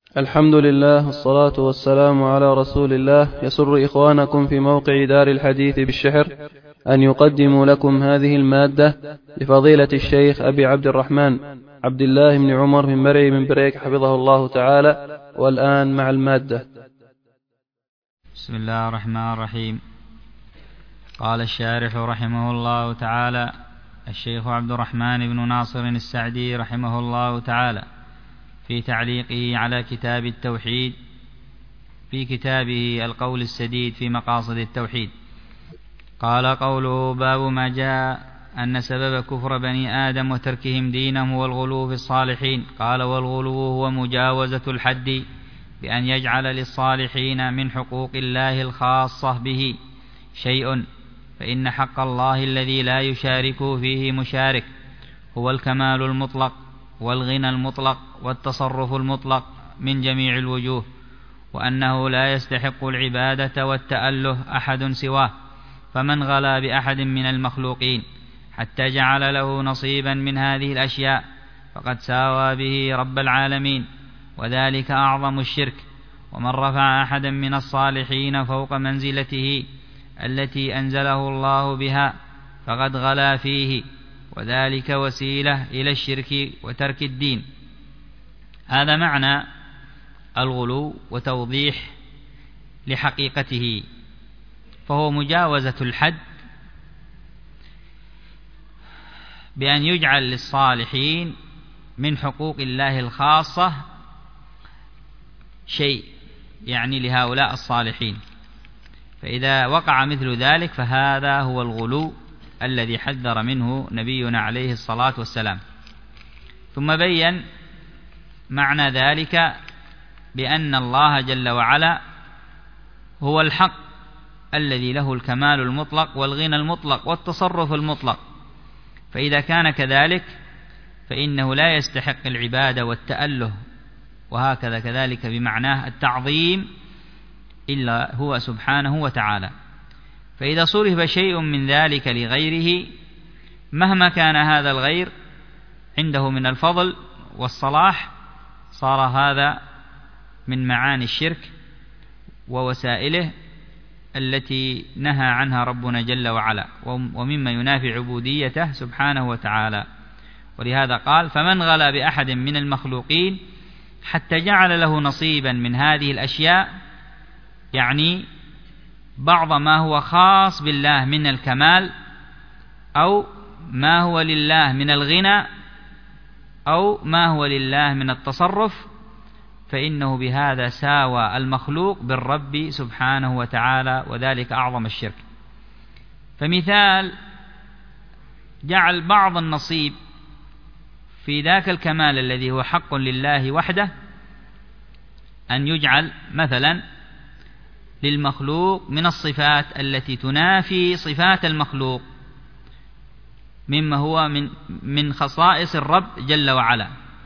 الحمد لله والصلاة والسلام على رسول الله. يسر إخوانكم في موقع دار الحديث بالشحر أن يقدموا لكم هذه المادة لفضيلة الشيخ أبي عبد الرحمن عبد الله بن عمر بن مرعي بن بريك حفظه الله تعالى. والآن مع المادة. بسم الله الرحمن الرحيم. قال الشارح رحمه الله تعالى الشيخ عبد الرحمن بن ناصر السعدي رحمه الله تعالى في تعليقه على كتاب التوحيد في كتابه القول السديد في مقاصد التوحيد، قال: قوله باب ما جاء أن سبب كفر بني آدم وتركهم دينهم هو الغلو في الصالحين. قال: والغلو هو مجاوزة الحد بأن يجعل للصالحين من حقوق الله الخاصة به شيء، فإن حق الله الذي لا يشارك فيه مشارك هو الكمال المطلق والغنى المطلق والتصرف المطلق من جميع الوجوه، وأنه لا يستحق العبادة والتأله أحد سواه، فمن غلا بأحد من المخلوقين حتى جعل له نصيبا من هذه الأشياء فقد ساوى به رب العالمين، وذلك أعظم الشرك. ومن رفع أحدا من الصالحين فوق منزلته التي أنزله الله بها فقد غلا فيه، وذلك وسيلة إلى الشرك وترك الدين. هذا معنى الغلو وتوضيح لحقيقته، فهو مجاوزة الحد بأن يجعل للصالحين من حقوق الله الخاصة شيء، يعني لهؤلاء الصالحين، فإذا وقع مثل ذلك فهذا هو الغلو الذي حذر منه نبينا عليه الصلاة والسلام. ثم بين معنى ذلك بأن الله جل وعلا هو الحق الذي له الكمال المطلق والغنى المطلق والتصرف المطلق، فإذا كان كذلك فإنه لا يستحق العبادة والتأله، وهكذا كذلك بمعناه التعظيم، إلا هو سبحانه وتعالى. فإذا صرف شيء من ذلك لغيره مهما كان هذا الغير عنده من الفضل والصلاح، صار هذا من معاني الشرك ووسائله التي نهى عنها ربنا جل وعلا، ومما ينافي عبوديته سبحانه وتعالى. ولهذا قال: فمن غلا بأحد من المخلوقين حتى جعل له نصيبا من هذه الأشياء، يعني بعض ما هو خاص بالله من الكمال، أو ما هو لله من الغنى، أو ما هو لله من التصرف، فإنه بهذا ساوى المخلوق بالرب سبحانه وتعالى، وذلك أعظم الشرك. فمثال جعل بعض النصيب في ذاك الكمال الذي هو حق لله وحده، أن يجعل مثلا للمخلوق من الصفات التي تنافي صفات المخلوق مما هو من خصائص الرب جل وعلا.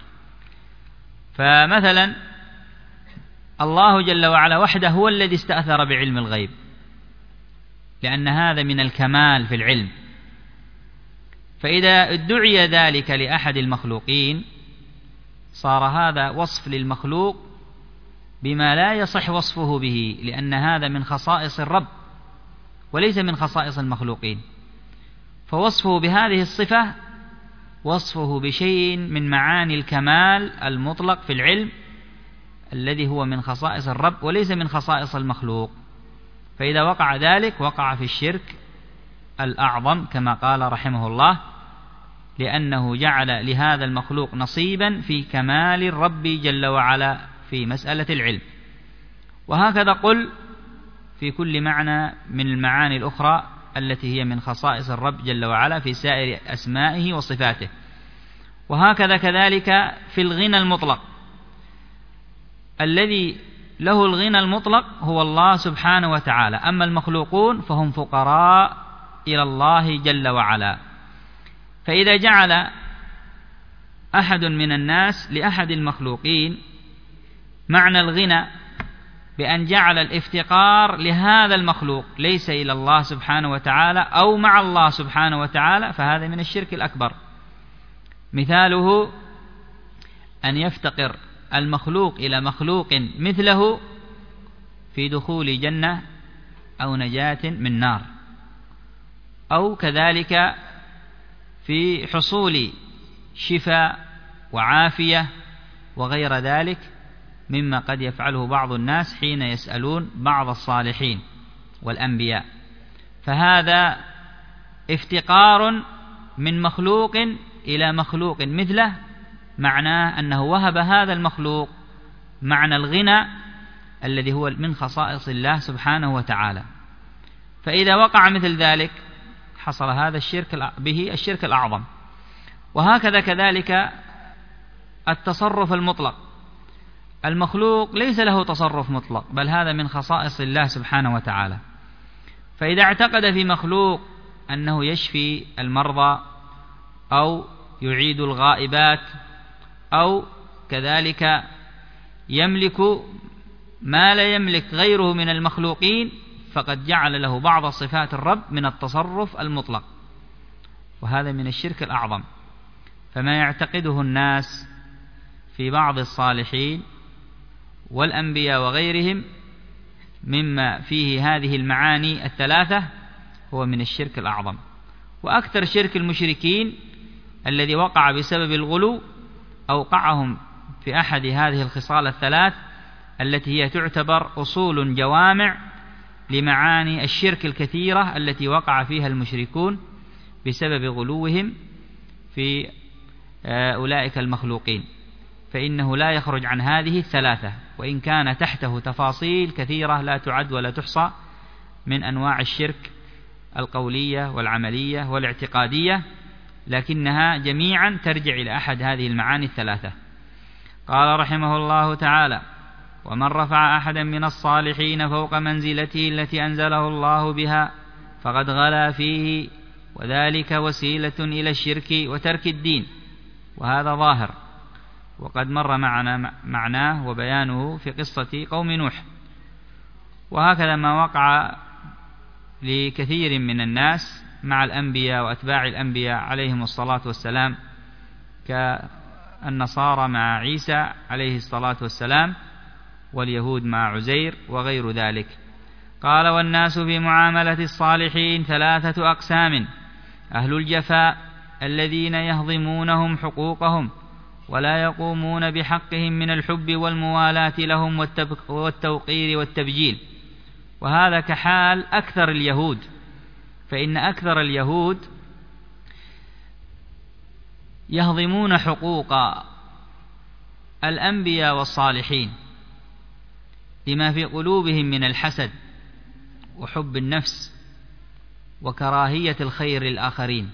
فمثلا الله جل وعلا وحده هو الذي استأثر بعلم الغيب، لأن هذا من الكمال في العلم، فإذا ادعي ذلك لأحد المخلوقين صار هذا وصف للمخلوق بما لا يصح وصفه به، لأن هذا من خصائص الرب وليس من خصائص المخلوقين، فوصفه بهذه الصفة وصفه بشيء من معاني الكمال المطلق في العلم الذي هو من خصائص الرب وليس من خصائص المخلوق، فإذا وقع ذلك وقع في الشرك الأعظم كما قال رحمه الله، لأنه جعل لهذا المخلوق نصيبا في كمال الرب جل وعلا في مسألة العلم. وهكذا قل في كل معنى من المعاني الأخرى التي هي من خصائص الرب جل وعلا في سائر أسمائه وصفاته. وهكذا كذلك في الغنى المطلق، الذي له الغنى المطلق هو الله سبحانه وتعالى، أما المخلوقون فهم فقراء إلى الله جل وعلا. فإذا جعل أحد من الناس لأحد المخلوقين معنى الغنى بأن جعل الافتقار لهذا المخلوق ليس إلى الله سبحانه وتعالى أو مع الله سبحانه وتعالى، فهذا من الشرك الأكبر. مثاله أن يفتقر المخلوق إلى مخلوق مثله في دخول جنة أو نجاة من نار، أو كذلك في حصول شفاء وعافية وغير ذلك مما قد يفعله بعض الناس حين يسألون بعض الصالحين والأنبياء. فهذا افتقار من مخلوق إلى مخلوق مثله، معناه أنه وهب هذا المخلوق معنى الغنى الذي هو من خصائص الله سبحانه وتعالى. فإذا وقع مثل ذلك حصل هذا الشرك الأعظم. وهكذا كذلك التصرف المطلق، المخلوق ليس له تصرف مطلق، بل هذا من خصائص الله سبحانه وتعالى. فإذا اعتقد في مخلوق أنه يشفي المرضى أو يعيد الغائبات أو كذلك يملك ما لا يملك غيره من المخلوقين، فقد جعل له بعض صفات الرب من التصرف المطلق، وهذا من الشرك الأعظم. فما يعتقده الناس في بعض الصالحين والأنبياء وغيرهم مما فيه هذه المعاني الثلاثة هو من الشرك الأعظم. وأكثر شرك المشركين الذي وقع بسبب الغلو أوقعهم في أحد هذه الخصال الثلاث التي هي تعتبر أصول جوامع لمعاني الشرك الكثيرة التي وقع فيها المشركون بسبب غلوهم في أولئك المخلوقين. فإنه لا يخرج عن هذه الثلاثة، وإن كان تحته تفاصيل كثيرة لا تعد ولا تحصى من أنواع الشرك القولية والعملية والاعتقادية، لكنها جميعا ترجع إلى أحد هذه المعاني الثلاثة. قال رحمه الله تعالى: ومن رفع أحدا من الصالحين فوق منزلته التي أنزله الله بها فقد غلا فيه، وذلك وسيلة إلى الشرك وترك الدين، وهذا ظاهر، وقد مر معنا معناه وبيانه في قصة قوم نوح. وهكذا ما وقع لكثير من الناس مع الأنبياء وأتباع الأنبياء عليهم الصلاة والسلام، كالنصارى مع عيسى عليه الصلاة والسلام، واليهود مع عزير وغير ذلك. قال: والناس في معاملة الصالحين ثلاثة أقسام: أهل الجفاء الذين يهضمونهم حقوقهم ولا يقومون بحقهم من الحب والموالاة لهم والتوقير والتبجيل، وهذا كحال أكثر اليهود، فإن أكثر اليهود يهضمون حقوق الأنبياء والصالحين لما في قلوبهم من الحسد وحب النفس وكراهية الخير للآخرين.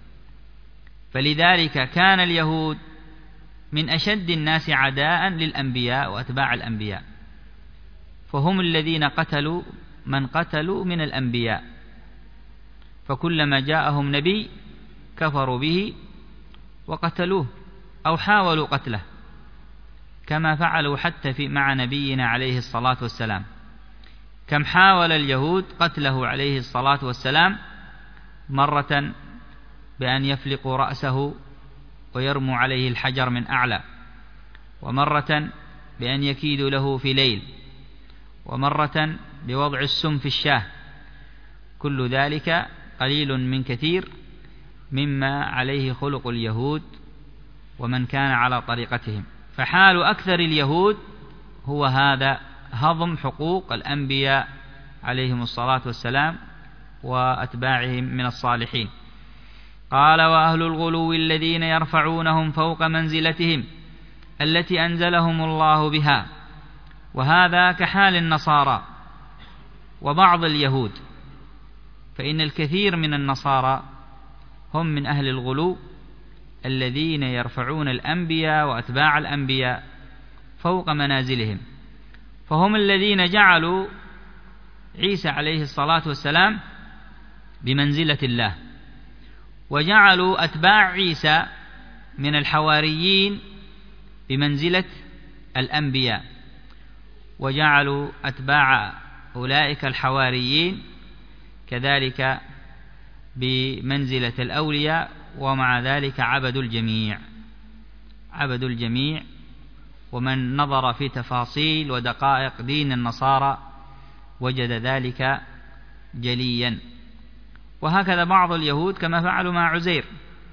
فلذلك كان اليهود من أشد الناس عداء للأنبياء وأتباع الأنبياء، فهم الذين قتلوا من قتلوا من الأنبياء، فكلما جاءهم نبي كفروا به وقتلوه أو حاولوا قتله، كما فعلوا حتى مع نبينا عليه الصلاة والسلام. كم حاول اليهود قتله عليه الصلاة والسلام، مرة بأن يفلقوا رأسه ويرموا عليه الحجر من أعلى، ومرة بأن يكيدوا له في ليل، ومرة بوضع السم في الشاه. كل ذلك قليل من كثير مما عليه خلق اليهود ومن كان على طريقتهم. فحال أكثر اليهود هو هذا، هضم حقوق الأنبياء عليهم الصلاة والسلام وأتباعهم من الصالحين. قال: وأهل الغلو الذين يرفعونهم فوق منزلتهم التي أنزلهم الله بها، وهذا كحال النصارى وبعض اليهود، فإن الكثير من النصارى هم من أهل الغلو الذين يرفعون الأنبياء وأتباع الأنبياء فوق منازلهم، فهم الذين جعلوا عيسى عليه الصلاة والسلام بمنزلة الله، وجعلوا أتباع عيسى من الحواريين بمنزلة الأنبياء، وجعلوا أتباع أولئك الحواريين كذلك بمنزلة الأولياء، ومع ذلك عبدوا الجميع ومن نظر في تفاصيل ودقائق دين النصارى وجد ذلك جليا. وهكذا بعض اليهود كما فعلوا مع عزير.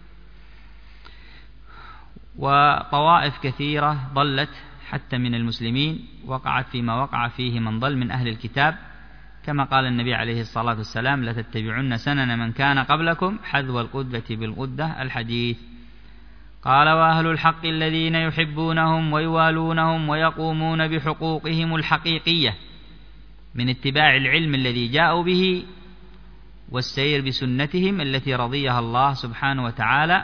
وطوائف كثيرة ضلت حتى من المسلمين، وقعت فيما وقع فيه من ضل من أهل الكتاب، كما قال النبي عليه الصلاة والسلام: لتتبعن سنن من كان قبلكم حذو القدة بالقدة الحديث. قال: وأهل الحق الذين يحبونهم ويوالونهم ويقومون بحقوقهم الحقيقية من اتباع العلم الذي جاءوا به والسير بسنتهم التي رضيها الله سبحانه وتعالى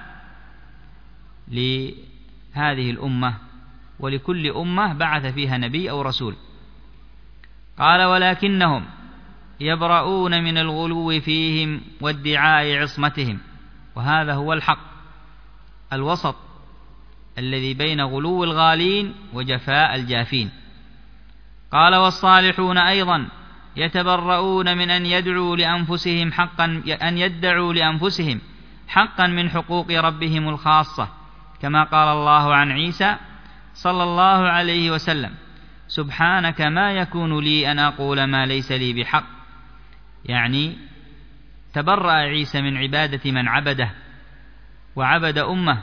لهذه الأمة ولكل أمة بعث فيها نبي أو رسول. قال: ولكنهم يبرؤون من الغلو فيهم وادعاء عصمتهم. وهذا هو الحق الوسط الذي بين غلو الغالين وجفاء الجافين. قال: والصالحون أيضا يتبرؤون من أن يدعوا لأنفسهم حقا من حقوق ربهم الخاصة، كما قال الله عن عيسى صلى الله عليه وسلم: سبحانك ما يكون لي أن أقول ما ليس لي بحق. يعني تبرأ عيسى من عبادة من عبده وعبد أمه،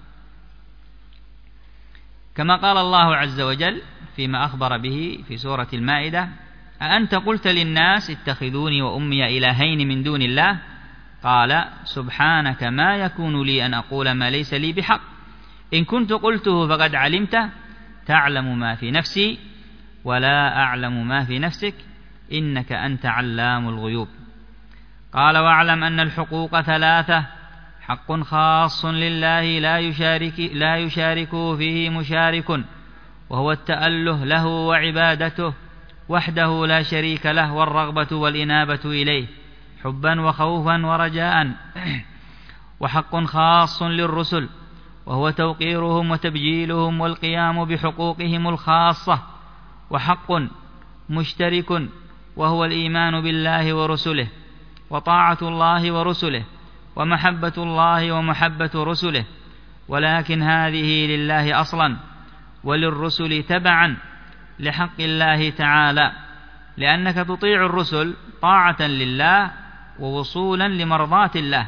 كما قال الله عز وجل فيما أخبر به في سورة المائدة: أأنت قلت للناس اتخذوني وأمي إلهين من دون الله؟ قال: سبحانك ما يكون لي أن أقول ما ليس لي بحق، إن كنت قلته فقد علمته، تعلم ما في نفسي ولا أعلم ما في نفسك، إنك أنت علام الغيوب. قال: واعلم أن الحقوق ثلاثة: حق خاص لله لا يشاركه فيه مشارك، وهو التأله له وعبادته وحده لا شريك له، والرغبة والإنابة إليه حبا وخوفا ورجاء. وحق خاص للرسل، وهو توقيرهم وتبجيلهم والقيام بحقوقهم الخاصة. وحق مشترك، وهو الإيمان بالله ورسله وطاعة الله ورسله ومحبة الله ومحبة رسله، ولكن هذه لله أصلا وللرسل تبعا لحق الله تعالى، لأنك تطيع الرسل طاعة لله ووصولا لمرضاة الله.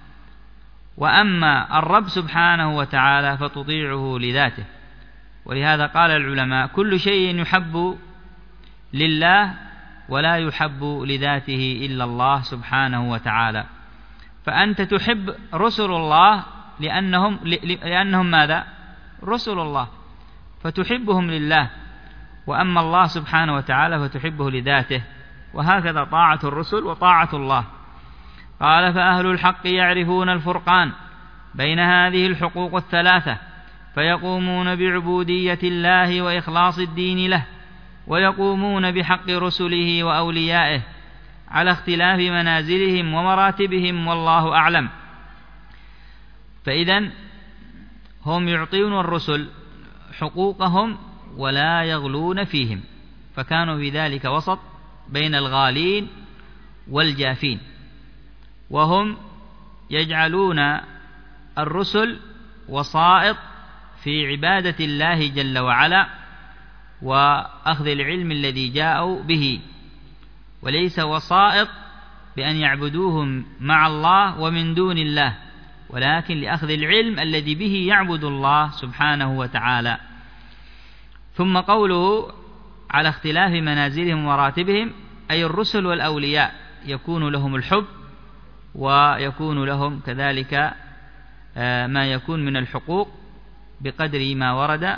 وأما الرب سبحانه وتعالى فتطيعه لذاته. ولهذا قال العلماء: كل شيء يحب لله ولا يحب لذاته إلا الله سبحانه وتعالى. فأنت تحب رسل الله لأنهم ماذا؟ رسل الله، فتحبهم لله. وأما الله سبحانه وتعالى فتحبه لذاته. وهكذا طاعة الرسل وطاعة الله. قال: فأهل الحق يعرفون الفرقان بين هذه الحقوق الثلاثة، فيقومون بعبودية الله وإخلاص الدين له، ويقومون بحق رسله وأوليائه على اختلاف منازلهم ومراتبهم، والله أعلم. فإذن هم يعطون الرسل حقوقهم ولا يغلون فيهم، فكانوا في ذلك وسط بين الغالين والجافين. وهم يجعلون الرسل وسائط في عبادة الله جل وعلا وأخذ العلم الذي جاءوا به، وليس وسائط بأن يعبدوهم مع الله ومن دون الله، ولكن لأخذ العلم الذي به يعبد الله سبحانه وتعالى. ثم قوله على اختلاف منازلهم ومراتبهم، أي الرسل والأولياء يكون لهم الحب ويكون لهم كذلك ما يكون من الحقوق بقدر ما ورد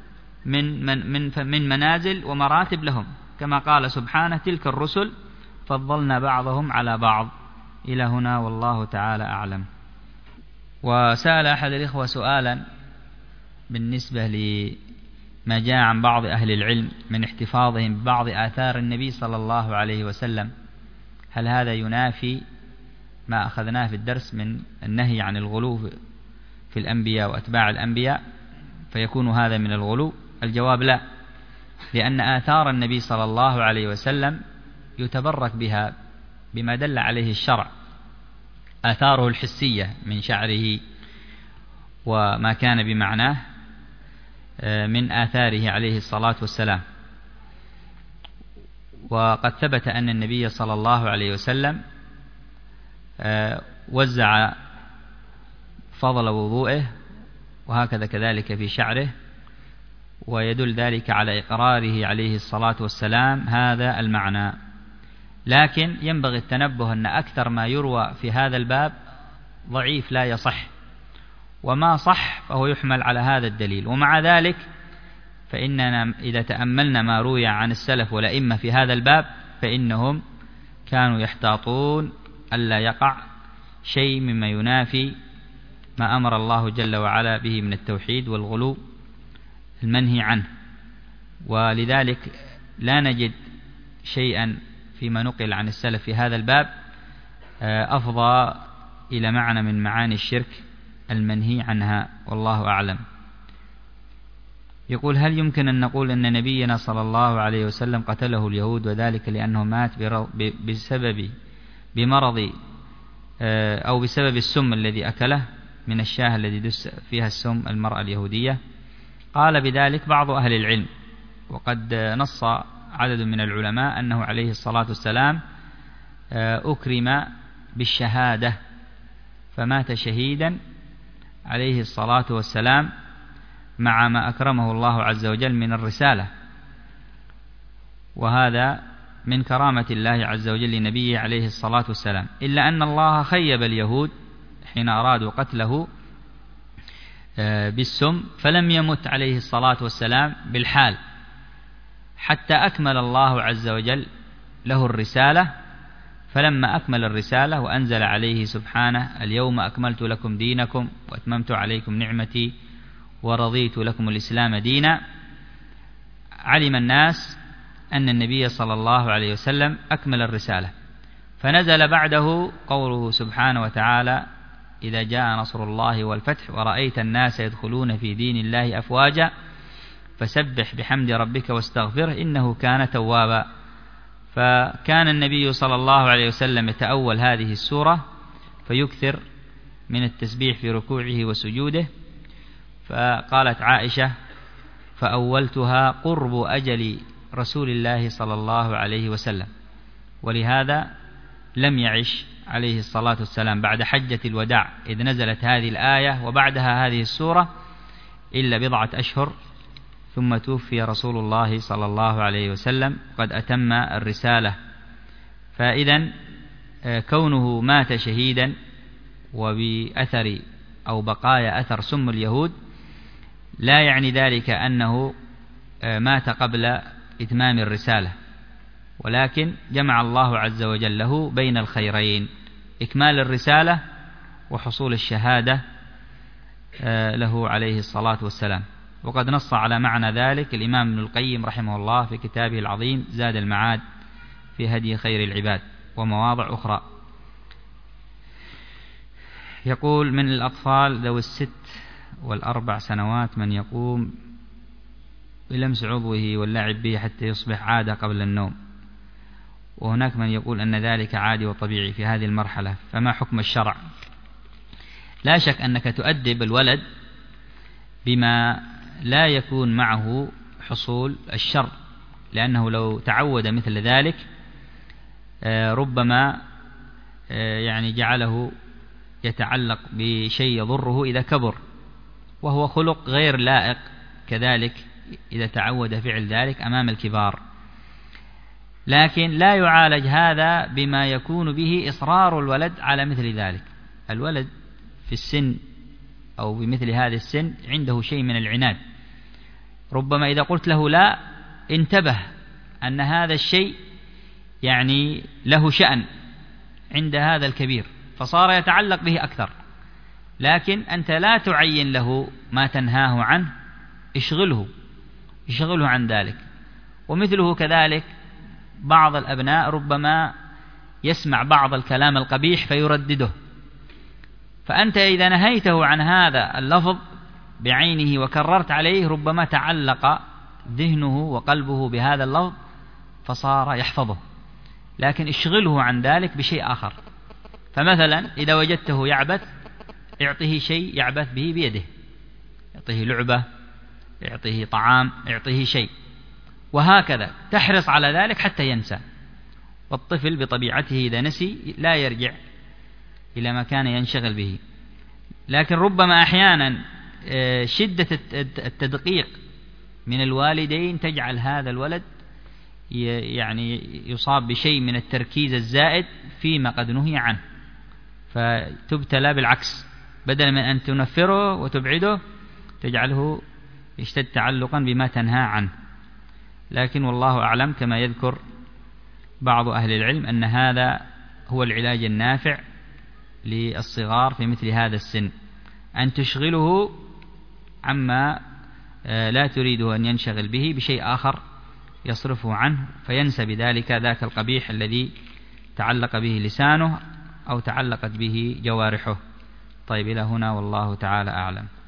من منازل ومراتب لهم، كما قال سبحانه: تلك الرسل فضلنا بعضهم على بعض. إلى هنا والله تعالى أعلم. وسأل أحد الإخوة سؤالا بالنسبة لما جاء عن بعض أهل العلم من احتفاظهم ببعض آثار النبي صلى الله عليه وسلم: هل هذا ينافي ما أخذناه في الدرس من النهي عن الغلو في الأنبياء وأتباع الأنبياء، فيكون هذا من الغلو؟ الجواب: لا، لأن آثار النبي صلى الله عليه وسلم يتبرك بها بما دل عليه الشرع، آثاره الحسية من شعره وما كان بمعناه من آثاره عليه الصلاة والسلام. وقد ثبت أن النبي صلى الله عليه وسلم وزع فضل وضوئه، وهكذا كذلك في شعره، ويدل ذلك على إقراره عليه الصلاة والسلام هذا المعنى. لكن ينبغي التنبه أن أكثر ما يروى في هذا الباب ضعيف لا يصح، وما صح فهو يحمل على هذا الدليل. ومع ذلك فإننا إذا تأملنا ما روي عن السلف والأئمة في هذا الباب فإنهم كانوا يحتاطون ألا يقع شيء مما ينافي ما أمر الله جل وعلا به من التوحيد والغلو المنهي عنه. ولذلك لا نجد شيئا فيما نقل عن السلف في هذا الباب أفضى إلى معنى من معاني الشرك المنهي عنها، والله أعلم. يقول: هل يمكن أن نقول أن نبينا صلى الله عليه وسلم قتله اليهود وذلك لأنه مات بمرض أو بسبب السم الذي أكله من الشاة الذي دس فيها السم المرأة اليهودية؟ قال بذلك بعض أهل العلم، وقد نص عدد من العلماء أنه عليه الصلاة والسلام أكرم بالشهادة فمات شهيدا عليه الصلاة والسلام مع ما أكرمه الله عز وجل من الرسالة، وهذا من كرامة الله عز وجل لنبيه عليه الصلاة والسلام. إلا أن الله خيب اليهود حين أرادوا قتله بالسم، فلم يمت عليه الصلاة والسلام بالحال حتى أكمل الله عز وجل له الرسالة. فلما أكمل الرسالة وأنزل عليه سبحانه: اليوم أكملت لكم دينكم وأتممت عليكم نعمتي ورضيت لكم الإسلام دينا، علم الناس أن النبي صلى الله عليه وسلم أكمل الرسالة. فنزل بعده قوله سبحانه وتعالى: إذا جاء نصر الله والفتح ورأيت الناس يدخلون في دين الله أفواجا فسبح بحمد ربك واستغفره إنه كان توابا. فكان النبي صلى الله عليه وسلم يتأول هذه السورة فيكثر من التسبيح في ركوعه وسجوده. فقالت عائشة: فأولتها قرب أجل رسول الله صلى الله عليه وسلم. ولهذا لم يعش عليه الصلاة والسلام بعد حجة الوداع إذ نزلت هذه الآية وبعدها هذه السورة إلا بضعة أشهر، ثم توفي رسول الله صلى الله عليه وسلم قد أتم الرسالة. فإذن كونه مات شهيدا وبأثر أو بقايا أثر سم اليهود لا يعني ذلك أنه مات قبل إتمام الرسالة، ولكن جمع الله عز وجل له بين الخيرين: إكمال الرسالة وحصول الشهادة له عليه الصلاة والسلام. وقد نص على معنى ذلك الإمام ابن القيم رحمه الله في كتابه العظيم زاد المعاد في هدي خير العباد ومواضع أخرى. يقول: من الأطفال ذوي 6 و4 سنوات من يقوم بلمس عضوه واللعب به حتى يصبح عادة قبل النوم، وهناك من يقول أن ذلك عادي وطبيعي في هذه المرحلة، فما حكم الشرع؟ لا شك أنك تؤدب الولد بما لا يكون معه حصول الشر، لأنه لو تعود مثل ذلك ربما يعني جعله يتعلق بشيء يضره إذا كبر، وهو خلق غير لائق كذلك إذا تعود فعل ذلك أمام الكبار. لكن لا يعالج هذا بما يكون به إصرار الولد على مثل ذلك. الولد في السن أو بمثل هذا السن عنده شيء من العناد، ربما إذا قلت له لا انتبه أن هذا الشيء يعني له شأن عند هذا الكبير فصار يتعلق به أكثر. لكن أنت لا تعين له ما تنهاه عنه، اشغله عن ذلك. ومثله كذلك بعض الأبناء ربما يسمع بعض الكلام القبيح فيردده، فأنت إذا نهيته عن هذا اللفظ بعينه وكررت عليه ربما تعلق ذهنه وقلبه بهذا اللفظ فصار يحفظه. لكن اشغله عن ذلك بشيء آخر. فمثلا إذا وجدته يعبث اعطه شيء يعبث به بيده، اعطه لعبة اعطيه طعام، اعطيه شيء، وهكذا تحرص على ذلك حتى ينسى. والطفل بطبيعته إذا نسي لا يرجع إلى ما كان ينشغل به. لكن ربما أحيانا شدة التدقيق من الوالدين تجعل هذا الولد يعني يصاب بشيء من التركيز الزائد فيما قد نهي عنه، فتبتلى بالعكس، بدلا من أن تنفره وتبعده تجعله يشتد تعلقا بما تنهى عنه. لكن والله أعلم كما يذكر بعض أهل العلم أن هذا هو العلاج النافع للصغار في مثل هذا السن، أن تشغله عما لا تريده أن ينشغل به بشيء آخر يصرفه عنه، فينسى بذلك ذاك القبيح الذي تعلق به لسانه أو تعلقت به جوارحه. طيب إلى هنا والله تعالى أعلم.